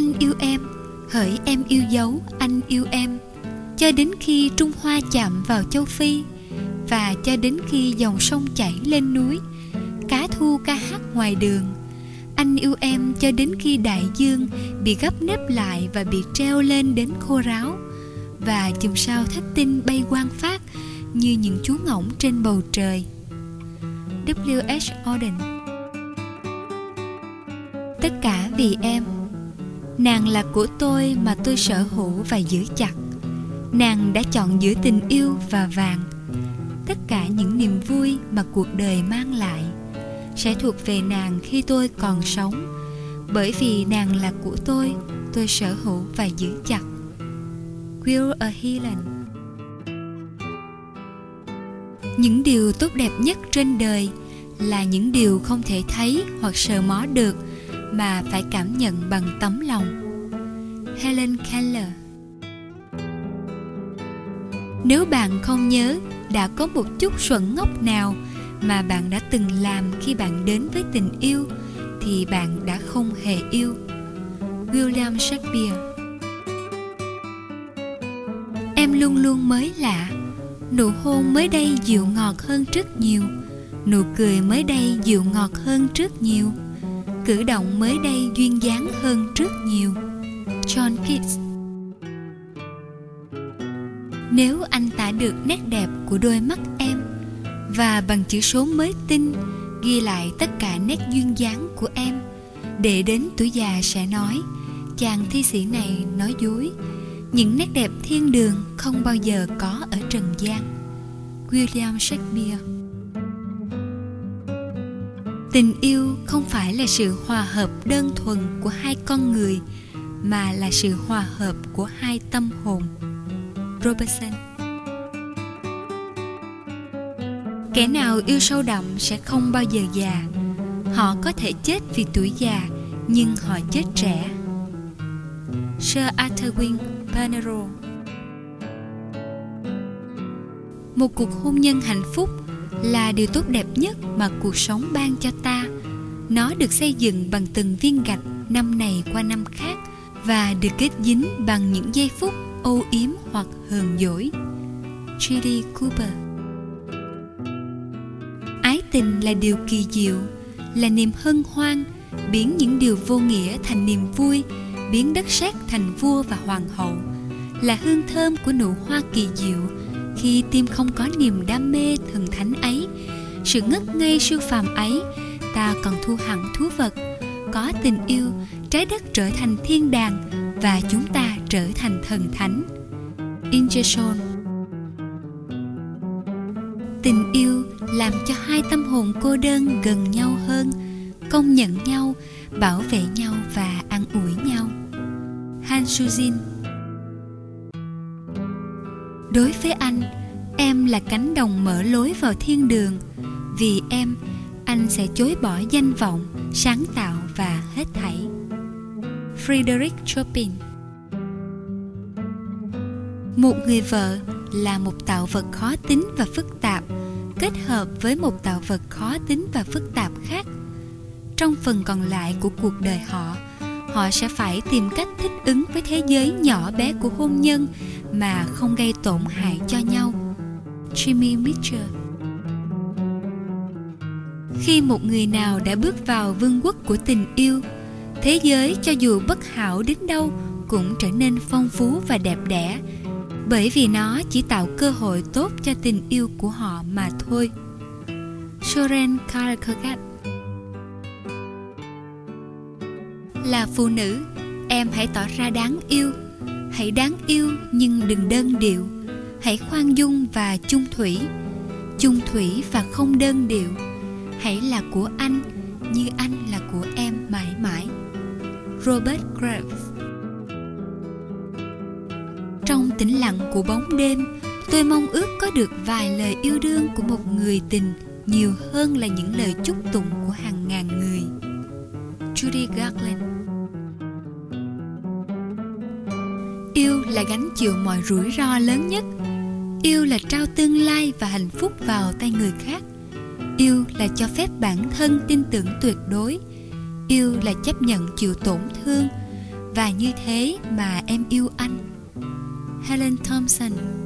Anh yêu em, hỡi em yêu dấu anh yêu em, cho đến khi Trung Hoa chạm vào châu Phi, và cho đến khi dòng sông chảy lên núi, cá thu ca hát ngoài đường. Anh yêu em cho đến khi đại dương bị gấp nếp lại và bị treo lên đến khô ráo, và chùm sao thất tinh bay quang phát như những chú ngỗng trên bầu trời. W.H. Auden. Tất cả vì em. Nàng là của tôi mà tôi sở hữu và giữ chặt. Nàng đã chọn giữa tình yêu và vàng. Tất cả những niềm vui mà cuộc đời mang lại sẽ thuộc về nàng khi tôi còn sống, bởi vì nàng là của tôi sở hữu và giữ chặt. Will Heelan. Những điều tốt đẹp nhất trên đời là những điều không thể thấy hoặc sờ mó được, mà phải cảm nhận bằng tấm lòng. Helen Keller. Nếu bạn không nhớ đã có một chút xuẩn ngốc nào mà bạn đã từng làm khi bạn đến với tình yêu, thì bạn đã không hề yêu. William Shakespeare. Em luôn luôn mới lạ. Nụ hôn mới đây dịu ngọt hơn rất nhiều. Nụ cười mới đây dịu ngọt hơn rất nhiều. Cử động mới đây duyên dáng hơn rất nhiều. John Keats. Nếu anh tả được nét đẹp của đôi mắt em, và bằng chữ số mới tinh ghi lại tất cả nét duyên dáng của em, để đến tuổi già sẽ nói, chàng thi sĩ này nói dối. Những nét đẹp thiên đường không bao giờ có ở trần gian. William Shakespeare. Tình yêu không phải là sự hòa hợp đơn thuần của hai con người, mà là sự hòa hợp của hai tâm hồn. Robertson. Kẻ nào yêu sâu đậm sẽ không bao giờ già. Họ có thể chết vì tuổi già, nhưng họ chết trẻ. Sir Arthur Wing Penrose. Một cuộc hôn nhân hạnh phúc là điều tốt đẹp nhất mà cuộc sống ban cho ta. Nó được xây dựng bằng từng viên gạch năm này qua năm khác, và được kết dính bằng những giây phút âu yếm hoặc hờn dỗi. J.D. Cooper. Ái tình là điều kỳ diệu, là niềm hân hoan, biến những điều vô nghĩa thành niềm vui, biến đất sét thành vua và hoàng hậu, là hương thơm của nụ hoa kỳ diệu. Khi tim không có niềm đam mê thần thánh ấy, sự ngất ngây siêu phàm ấy, ta còn thu hẳn thú vật. Có tình yêu, trái đất trở thành thiên đàng, và chúng ta trở thành thần thánh. Ingersoll. Tình yêu làm cho hai tâm hồn cô đơn gần nhau hơn, công nhận nhau, bảo vệ nhau và an ủi nhau. Han Sujin. Đối với anh, em là cánh đồng mở lối vào thiên đường. Vì em, anh sẽ chối bỏ danh vọng, sáng tạo và hết thảy. Frédéric Chopin. Một người vợ là một tạo vật khó tính và phức tạp, kết hợp với một tạo vật khó tính và phức tạp khác. Trong phần còn lại của cuộc đời họ sẽ phải tìm cách thích ứng với thế giới nhỏ bé của hôn nhân mà không gây tổn hại cho nhau. Jimmy Mitchell. Khi một người nào đã bước vào vương quốc của tình yêu, thế giới cho dù bất hảo đến đâu cũng trở nên phong phú và đẹp đẽ, bởi vì nó chỉ tạo cơ hội tốt cho tình yêu của họ mà thôi. Soren Kierkegaard. Là phụ nữ, em hãy tỏ ra đáng yêu. Hãy đáng yêu nhưng đừng đơn điệu. Hãy khoan dung và chung thủy và không đơn điệu. Hãy là của anh như anh là của em mãi mãi. Robert Graves. Trong tĩnh lặng của bóng đêm, tôi mong ước có được vài lời yêu đương của một người tình nhiều hơn là những lời chúc tụng của hàng ngàn người. Judy Garland. Yêu là gánh chịu mọi rủi ro lớn nhất. Yêu là trao tương lai và hạnh phúc vào tay người khác. Yêu là cho phép bản thân tin tưởng tuyệt đối. Yêu là chấp nhận chịu tổn thương. và như thế mà em yêu anh. Helen Thompson.